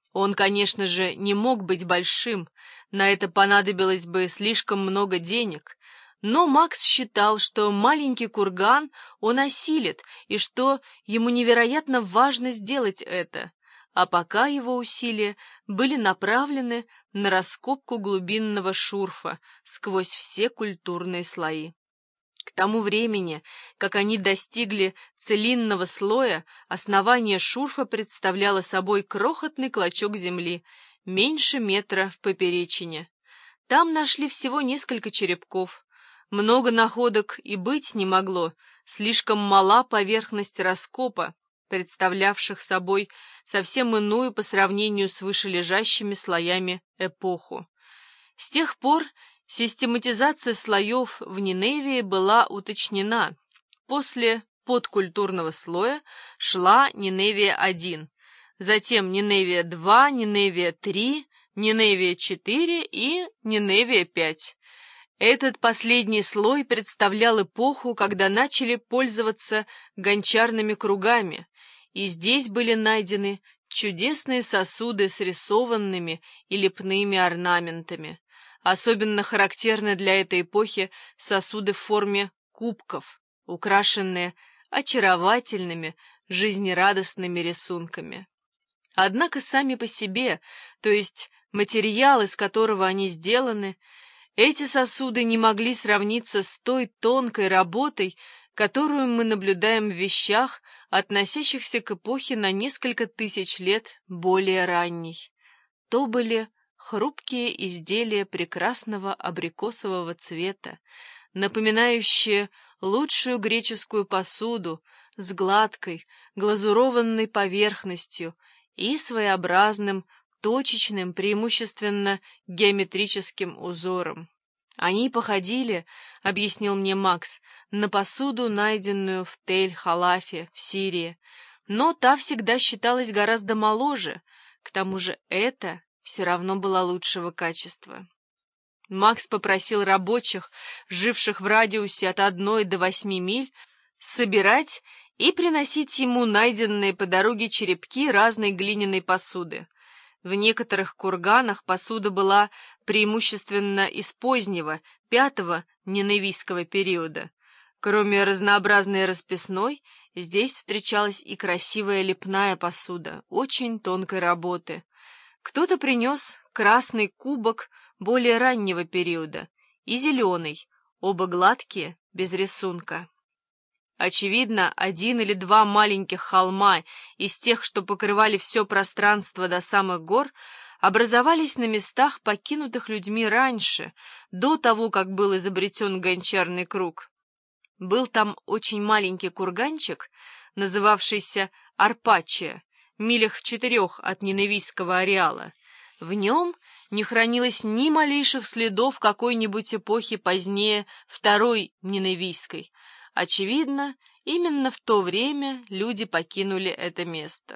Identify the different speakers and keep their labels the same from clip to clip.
Speaker 1: Он, конечно же, не мог быть большим, на это понадобилось бы слишком много денег, но Макс считал, что маленький курган он осилит и что ему невероятно важно сделать это, а пока его усилия были направлены на раскопку глубинного шурфа сквозь все культурные слои. К тому времени, как они достигли целинного слоя, основание шурфа представляло собой крохотный клочок земли, меньше метра в поперечине. Там нашли всего несколько черепков. Много находок и быть не могло, слишком мала поверхность раскопа, представлявших собой совсем иную по сравнению с вышележащими слоями эпоху. С тех пор систематизация слоев в Ниневии была уточнена. После подкультурного слоя шла Ниневия-1, затем Ниневия-2, Ниневия-3, Ниневия-4 и Ниневия-5. Этот последний слой представлял эпоху, когда начали пользоваться гончарными кругами, и здесь были найдены чудесные сосуды с рисованными и лепными орнаментами. Особенно характерны для этой эпохи сосуды в форме кубков, украшенные очаровательными, жизнерадостными рисунками. Однако сами по себе, то есть материал, из которого они сделаны, эти сосуды не могли сравниться с той тонкой работой, которую мы наблюдаем в вещах, относящихся к эпохе на несколько тысяч лет более ранней. То были хрупкие изделия прекрасного абрикосового цвета, напоминающие лучшую греческую посуду с гладкой, глазурованной поверхностью и своеобразным, точечным, преимущественно геометрическим узором. Они походили, объяснил мне Макс, на посуду, найденную в Тель-Халафе в Сирии, но та всегда считалась гораздо моложе, к тому же это все равно была лучшего качества. Макс попросил рабочих, живших в радиусе от 1 до 8 миль, собирать и приносить ему найденные по дороге черепки разной глиняной посуды. В некоторых курганах посуда была преимущественно из позднего, 5-го ниневийского периода. Кроме разнообразной расписной, здесь встречалась и красивая лепная посуда, очень тонкой работы. Кто-то принес красный кубок более раннего периода и зеленый, оба гладкие, без рисунка. Очевидно, 1 или 2 маленьких холма из тех, что покрывали все пространство до самых гор, образовались на местах, покинутых людьми раньше, до того, как был изобретен гончарный круг. Был там очень маленький курганчик, называвшийся Арпачия, милях в 4 от ниневийского ареала. В нем не хранилось ни малейших следов какой-нибудь эпохи позднее второй ниневийской. Очевидно, именно в то время люди покинули это место.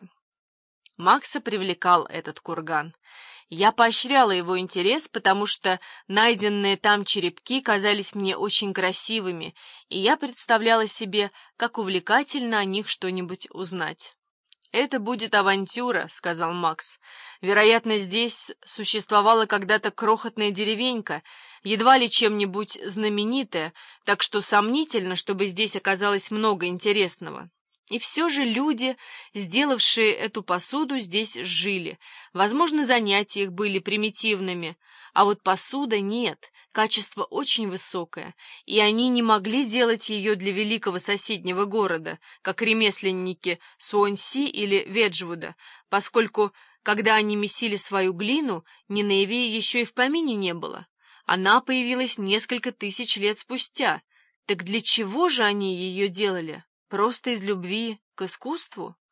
Speaker 1: Макса привлекал этот курган. Я поощряла его интерес, потому что найденные там черепки казались мне очень красивыми, и я представляла себе, как увлекательно о них что-нибудь узнать. «Это будет авантюра», — сказал Макс. «Вероятно, здесь существовала когда-то крохотная деревенька, едва ли чем-нибудь знаменитая, так что сомнительно, чтобы здесь оказалось много интересного. И все же люди, сделавшие эту посуду, здесь жили. Возможно, занятия их были примитивными, а вот посуда нет, качество очень высокое, и они не могли делать ее для великого соседнего города, как ремесленники Суонси или Веджвуда, поскольку, когда они месили свою глину, Ниневии еще и в помине не было. Она появилась несколько тысяч лет спустя. Так для чего же они ее делали? Просто из любви к искусству?